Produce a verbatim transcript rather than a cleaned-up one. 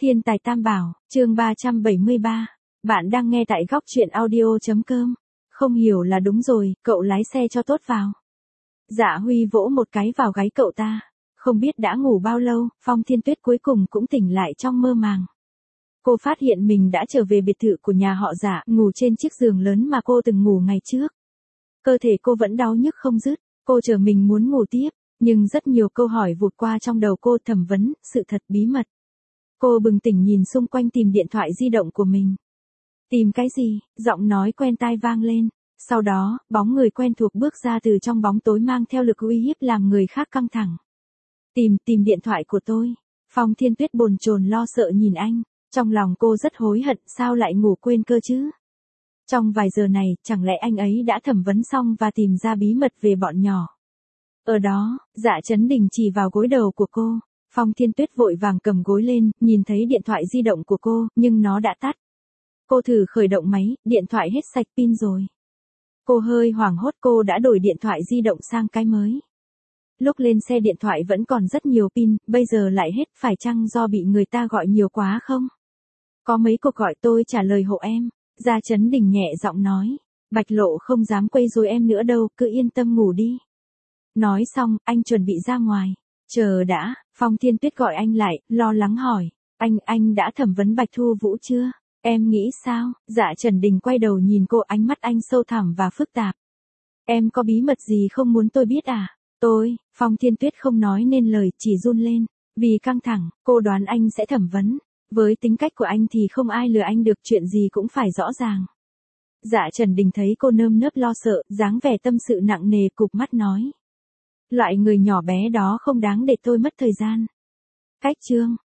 Thiên tài tam bảo, chương ba trăm bảy mươi ba. Bạn đang nghe tại góc truyện audio chấm com. Không hiểu là đúng rồi, cậu lái xe cho tốt vào. Dạ Huy vỗ một cái vào gáy cậu ta. Không biết đã ngủ bao lâu, Phong Thiên Tuyết cuối cùng cũng tỉnh lại trong mơ màng. Cô phát hiện mình đã trở về biệt thự của nhà họ Dạ, ngủ trên chiếc giường lớn mà cô từng ngủ ngày trước. Cơ thể cô vẫn đau nhức không dứt, cô chờ mình muốn ngủ tiếp, nhưng rất nhiều câu hỏi vụt qua trong đầu cô, thẩm vấn, sự thật bí mật. Cô bừng tỉnh nhìn xung quanh tìm điện thoại di động của mình. Tìm cái gì? Giọng nói quen tai vang lên. Sau đó, bóng người quen thuộc bước ra từ trong bóng tối mang theo lực uy hiếp làm người khác căng thẳng. Tìm, tìm điện thoại của tôi. Phong Thiên Tuyết bồn chồn lo sợ nhìn anh. Trong lòng cô rất hối hận, sao lại ngủ quên cơ chứ? Trong vài giờ này, chẳng lẽ anh ấy đã thẩm vấn xong và tìm ra bí mật về bọn nhỏ? Ở đó, Dạ Chấn Đình chỉ vào gối đầu của cô. Phong Thiên Tuyết vội vàng cầm gối lên, nhìn thấy điện thoại di động của cô, nhưng nó đã tắt. Cô thử khởi động máy, điện thoại hết sạch pin rồi. Cô hơi hoảng hốt, cô đã đổi điện thoại di động sang cái mới. Lúc lên xe điện thoại vẫn còn rất nhiều pin, bây giờ lại hết, phải chăng do bị người ta gọi nhiều quá không? Có mấy cuộc gọi tôi trả lời hộ em. Dạ Chấn Đình nhẹ giọng nói. Bạch Lộ không dám quấy rối em nữa đâu, cứ yên tâm ngủ đi. Nói xong, anh chuẩn bị ra ngoài. Chờ đã, Phong Thiên Tuyết gọi anh lại, lo lắng hỏi. Anh, anh đã thẩm vấn Bạch Thu Vũ chưa? Em nghĩ sao? Dạ Trần Đình quay đầu nhìn cô, ánh mắt anh sâu thẳm và phức tạp. Em có bí mật gì không muốn tôi biết à? Tôi, Phong Thiên Tuyết không nói nên lời, chỉ run lên. Vì căng thẳng, cô đoán anh sẽ thẩm vấn. Với tính cách của anh thì không ai lừa anh được, chuyện gì cũng phải rõ ràng. Dạ Trần Đình thấy cô nơm nớp lo sợ, dáng vẻ tâm sự nặng nề, cụp mắt nói. Loại người nhỏ bé đó không đáng để tôi mất thời gian. Cách chương,